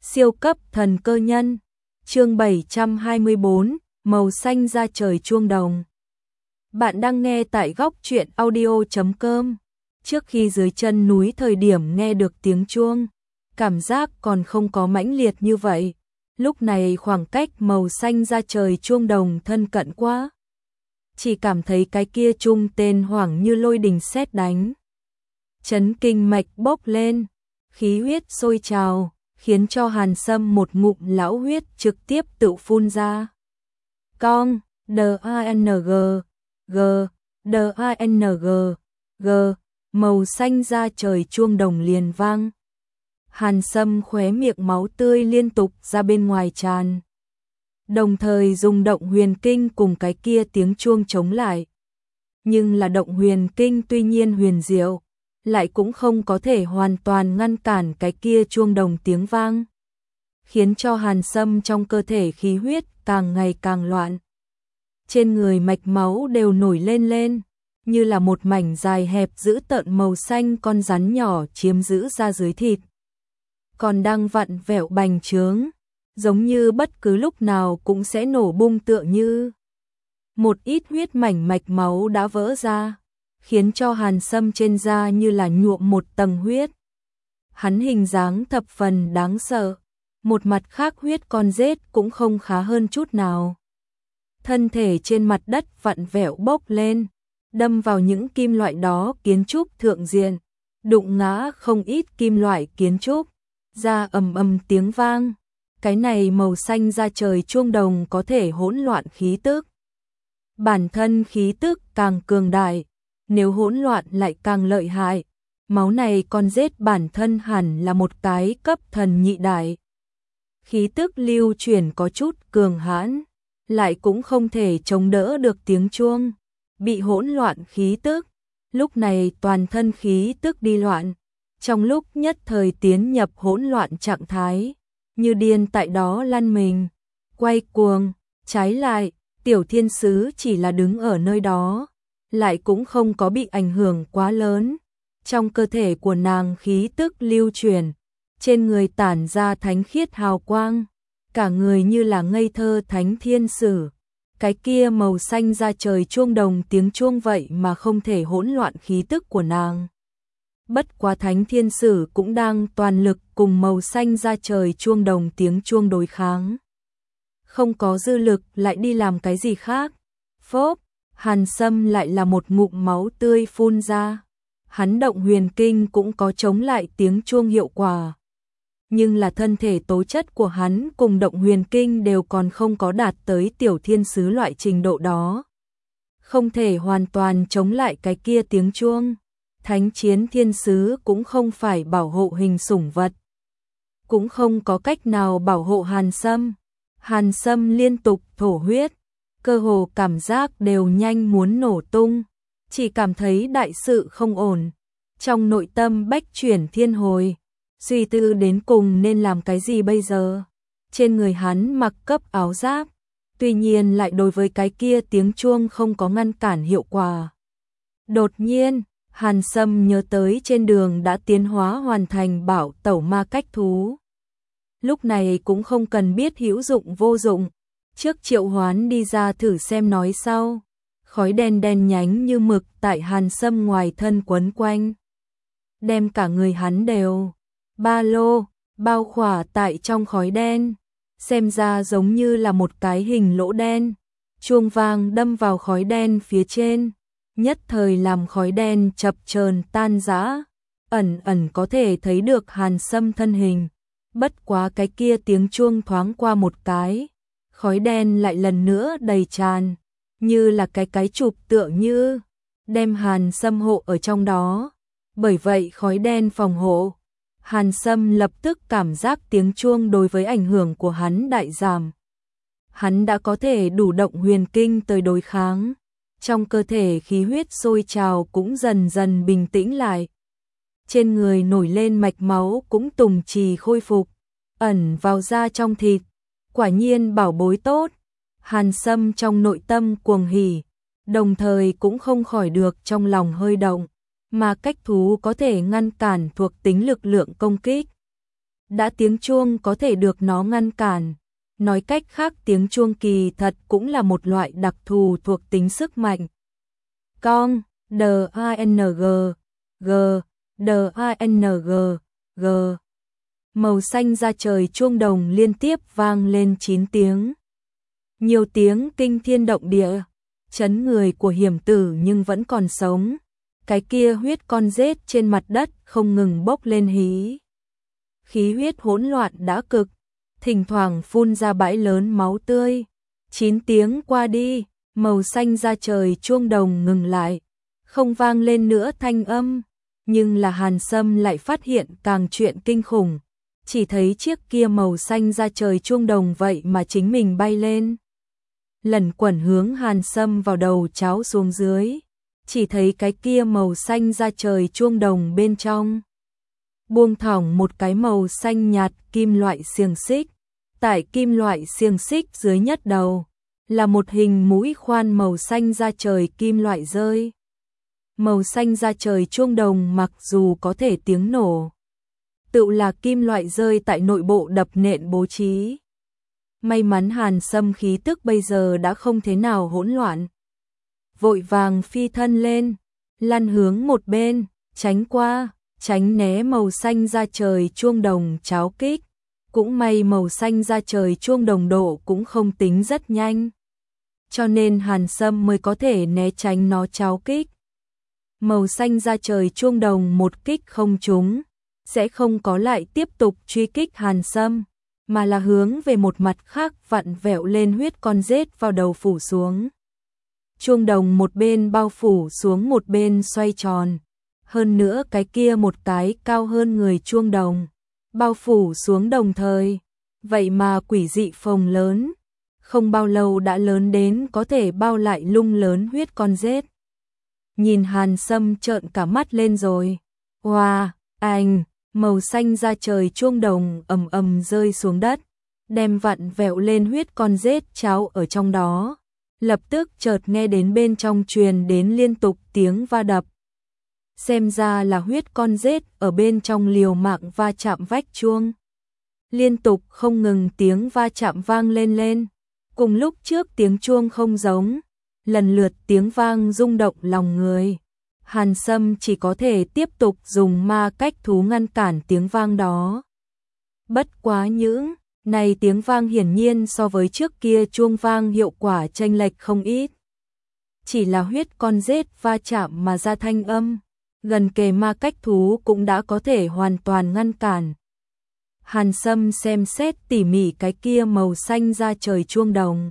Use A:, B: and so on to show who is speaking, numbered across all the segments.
A: Siêu cấp thần cơ nhân. Chương 724, màu xanh da trời chuông đồng. Bạn đang nghe tại góc truyện audio.com. Trước khi dưới chân núi thời điểm nghe được tiếng chuông, cảm giác còn không có mãnh liệt như vậy. Lúc này khoảng cách màu xanh da trời chuông đồng thân cận quá. Chỉ cảm thấy cái kia chuông tên hoảng như lôi đình sét đánh. Chấn kinh mạch bốc lên, khí huyết sôi trào, khiến cho Hàn Sâm một ngụm lão huyết trực tiếp tự phun ra. Cong, D-A-N-G, G, D-A-N-G, G, màu xanh da trời chuông đồng liền vang. Hàn Sâm khóe miệng máu tươi liên tục ra bên ngoài tràn. Đồng thời dùng động huyền kinh cùng cái kia tiếng chuông chống lại. Nhưng là động huyền kinh tuy nhiên huyền diệu, lại cũng không có thể hoàn toàn ngăn cản cái kia chuông đồng tiếng vang, khiến cho Hàn Sâm trong cơ thể khí huyết càng ngày càng loạn. Trên người mạch máu đều nổi lên, như là một mảnh dài hẹp dữ tợn màu xanh con rắn nhỏ chiếm giữ ra dưới thịt. Còn đang vặn vẹo bành trướng, giống như bất cứ lúc nào cũng sẽ nổ bung tựa như. Một ít huyết mảnh mạch máu đã vỡ ra, khiến cho Hàn Sâm trên da như là nhuộm một tầng huyết. Hắn hình dáng thập phần đáng sợ, một mặt khác huyết con rết cũng không khá hơn chút nào. Thân thể trên mặt đất vặn vẹo bốc lên, đâm vào những kim loại đó kiến trúc thượng diện, đụng ngã không ít kim loại kiến trúc, ra ầm ầm tiếng vang. Cái này màu xanh da trời chuông đồng có thể hỗn loạn khí tức. Bản thân khí tức càng cường đại, nếu hỗn loạn lại càng lợi hại. Máu này con rết bản thân hẳn là một cái cấp thần nhị đại. Khí tức lưu chuyển có chút cường hãn, lại cũng không thể chống đỡ được tiếng chuông. Bị hỗn loạn khí tức, lúc này toàn thân khí tức đi loạn, trong lúc nhất thời tiến nhập hỗn loạn trạng thái, như điên tại đó lăn mình, quay cuồng. Trái lại, Tiểu Thiên Sứ chỉ là đứng ở nơi đó, lại cũng không có bị ảnh hưởng quá lớn. Trong cơ thể của nàng khí tức lưu chuyển, trên người tản ra thánh khiết hào quang, cả người như là ngây thơ thánh thiên使. Cái kia màu xanh da trời chuông đồng tiếng chuông vậy mà không thể hỗn loạn khí tức của nàng. Bất quá thánh thiên sử cũng đang toàn lực cùng màu xanh da trời chuông đồng tiếng chuông đối kháng. Không có dư lực lại đi làm cái gì khác. Phốp, Hàn Sâm lại là một ngụm máu tươi phun ra. Hắn động huyền kinh cũng có chống lại tiếng chuông hiệu quả. Nhưng là thân thể tố chất của hắn cùng động huyền kinh đều còn không có đạt tới tiểu thiên sứ loại trình độ đó. Không thể hoàn toàn chống lại cái kia tiếng chuông. Thánh chiến thiên sứ cũng không phải bảo hộ hình sủng vật, cũng không có cách nào bảo hộ Hàn Sâm. Hàn Sâm liên tục thổ huyết, cơ hồ cảm giác đều nhanh muốn nổ tung, chỉ cảm thấy đại sự không ổn. Trong nội tâm bách chuyển thiên hồi, suy tư đến cùng nên làm cái gì bây giờ. Trên người hắn mặc cấp áo giáp, tuy nhiên lại đối với cái kia tiếng chuông không có ngăn cản hiệu quả. Đột nhiên, Hàn Sâm nhớ tới trên đường đã tiến hóa hoàn thành bảo tẩu ma cách thú. Lúc này cũng không cần biết hữu dụng vô dụng, trước triệu hoán đi ra thử xem nói sau. Khói đen đen nhánh như mực tại Hàn Sâm ngoài thân quấn quanh, đem cả người hắn đều ba lô bao khỏa tại trong khói đen, xem ra giống như là một cái hình lỗ đen. Chuông vang đâm vào khói đen phía trên, nhất thời làm khói đen chập chờn tan rã, ẩn ẩn có thể thấy được Hàn Sâm thân hình. Bất quá cái kia tiếng chuông thoáng qua một cái, khói đen lại lần nữa đầy tràn, như là cái chụp tựa như đem Hàn Sâm hộ ở trong đó. Bởi vậy khói đen phòng hộ, Hàn Sâm lập tức cảm giác tiếng chuông đối với ảnh hưởng của hắn đại giảm. Hắn đã có thể đủ động huyền kinh tới đối kháng, trong cơ thể khí huyết sôi trào cũng dần dần bình tĩnh lại. Trên người nổi lên mạch máu cũng tùng trì khôi phục, ẩn vào da trong thịt. Quả nhiên bảo bối tốt. Hàn Sâm trong nội tâm cuồng hỉ, đồng thời cũng không khỏi được trong lòng hơi động, mà cách thú có thể ngăn cản thuộc tính lực lượng công kích. đã tiếng chuông có thể được nó ngăn cản. Nói cách khác tiếng chuông kỳ thật cũng là một loại đặc thù thuộc tính sức mạnh. Cong, D-A-N-G, G, D-A-N-G, G. Màu xanh da trời chuông đồng liên tiếp vang lên 9 tiếng. Nhiều tiếng kinh thiên động địa, chấn người của hiểm tử nhưng vẫn còn sống. Cái kia huyết con rết trên mặt đất không ngừng bốc lên hí. Khí huyết hỗn loạn đã cực, thỉnh thoảng phun ra bãi lớn máu tươi. 9 tiếng qua đi, màu xanh da trời chuông đồng ngừng lại, không vang lên nữa thanh âm. Nhưng là Hàn Sâm lại phát hiện càng chuyện kinh khủng. Chỉ thấy chiếc kia màu xanh da trời chuông đồng vậy mà chính mình bay lên. Lẩn quẩn hướng Hàn Sâm vào đầu cháo xuống dưới. Chỉ thấy cái kia màu xanh da trời chuông đồng bên trong buông thõng một cái màu xanh nhạt kim loại xiềng xích. Tại kim loại xiềng xích dưới nhất đầu là một hình mũi khoan màu xanh da trời kim loại rơi. Màu xanh da trời chuông đồng mặc dù có thể tiếng nổ, tự là kim loại rơi tại nội bộ đập nện bố trí. May mắn Hàn Sâm khí tức bây giờ đã không thế nào hỗn loạn. Vội vàng phi thân lên, lăn hướng một bên, tránh qua, tránh né màu xanh da trời chuông đồng cháo kích. Cũng may màu xanh da trời chuông đồng độ cũng không tính rất nhanh, cho nên Hàn Sâm mới có thể né tránh nó cháo kích. Màu xanh da trời chuông đồng một kích không trúng, sẽ không có lại tiếp tục truy kích Hàn Sâm, mà là hướng về một mặt khác vặn vẹo lên huyết con rết vào đầu phủ xuống. Chuông đồng một bên bao phủ xuống một bên xoay tròn, hơn nữa cái kia một cái cao hơn người chuông đồng, bao phủ xuống đồng thời, vậy mà quỷ dị phồng lớn, không bao lâu đã lớn đến có thể bao lại lung lớn huyết con rết. Nhìn Hàn Sâm trợn cả mắt lên rồi. Wow, anh, màu xanh da trời chuông đồng ầm ầm rơi xuống đất, đem vặn vẹo lên huyết con rết cháo ở trong đó. Lập tức chợt nghe đến bên trong truyền đến liên tục tiếng va đập. Xem ra là huyết con rết ở bên trong liều mạng va chạm vách chuông. Liên tục không ngừng tiếng va chạm vang lên. Cùng lúc trước tiếng chuông không giống, lần lượt tiếng vang rung động lòng người. Hàn Sâm chỉ có thể tiếp tục dùng ma cách thú ngăn cản tiếng vang đó. Bất quá những này tiếng vang hiển nhiên so với trước kia chuông vang hiệu quả chênh lệch không ít. Chỉ là huyết con rết va chạm mà ra thanh âm, gần kề ma cách thú cũng đã có thể hoàn toàn ngăn cản. Hàn Sâm xem xét tỉ mỉ cái kia màu xanh da trời chuông đồng,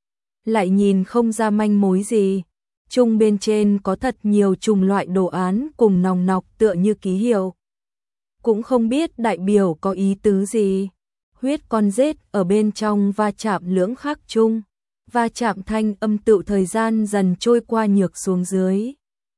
A: lại nhìn không ra manh mối gì. Chung bên trên có thật nhiều chủng loại đồ án cùng nòng nọc tựa như ký hiệu. Cũng không biết đại biểu có ý tứ gì. Huyết con rết ở bên trong va chạm lưỡng khắc chung, va chạm thanh âm tự thời gian dần trôi qua nhược xuống dưới.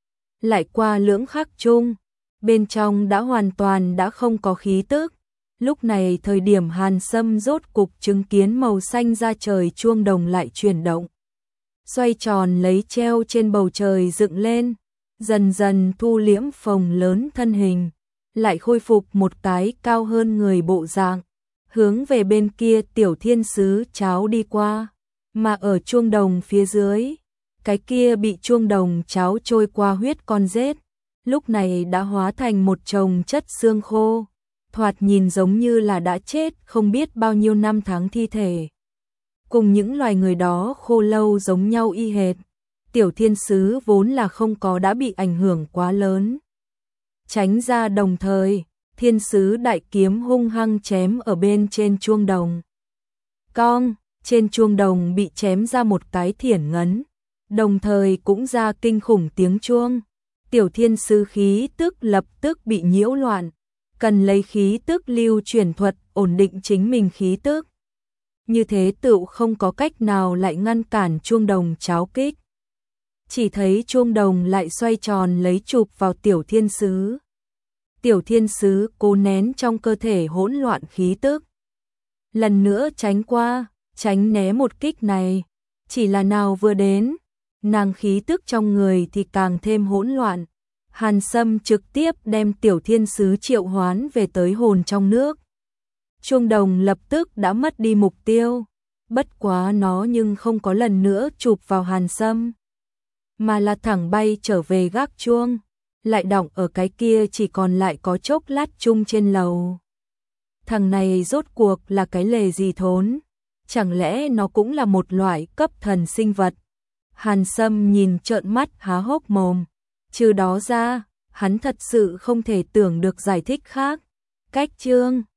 A: Lại qua lưỡng khắc chung, bên trong đã hoàn toàn đã không có khí tức. Lúc này thời điểm Hàn Sâm rốt cục chứng kiến màu xanh da trời chuông đồng lại chuyển động, xoay tròn lấy treo trên bầu trời dựng lên, dần dần thu liễm phồng lớn thân hình, lại khôi phục một cái cao hơn người bộ dạng, hướng về bên kia tiểu thiên sứ cháo đi qua, mà ở chuông đồng phía dưới, cái kia bị chuông đồng cháo trôi qua huyết con rết, lúc này đã hóa thành một chồng chất xương khô, thoạt nhìn giống như là đã chết không biết bao nhiêu năm tháng thi thể. Cùng những loài người đó khô lâu giống nhau y hệt, tiểu thiên sứ vốn là không có đã bị ảnh hưởng quá lớn. Tránh ra đồng thời, thiên sứ đại kiếm hung hăng chém ở bên trên chuông đồng. Cong, trên chuông đồng bị chém ra một cái thiển ngấn, đồng thời cũng ra kinh khủng tiếng chuông. Tiểu thiên sứ khí tức lập tức bị nhiễu loạn, cần lấy khí tức lưu chuyển thuật ổn định chính mình khí tức. Như thế tựu không có cách nào lại ngăn cản chuông đồng cháo kích. Chỉ thấy chuông đồng lại xoay tròn lấy chụp vào tiểu thiên sứ. Tiểu thiên sứ cố nén trong cơ thể hỗn loạn khí tức. Lần nữa tránh qua, tránh né một kích này. Chỉ là nào vừa đến, nàng khí tức trong người thì càng thêm hỗn loạn. Hàn Sâm trực tiếp đem tiểu thiên sứ triệu hoán về tới hồn trong nước. chuông đồng lập tức đã mất đi mục tiêu, bất quá nó nhưng không có lần nữa chụp vào Hàn Sâm, mà là thẳng bay trở về gác chuông, lại đọng ở cái kia chỉ còn lại có chốc lát chung trên lầu. Thằng này rốt cuộc là cái lề gì thốn, chẳng lẽ nó cũng là một loại cấp thần sinh vật? Hàn Sâm nhìn trợn mắt há hốc mồm, trừ đó ra, hắn thật sự không thể tưởng được giải thích khác. Cách chương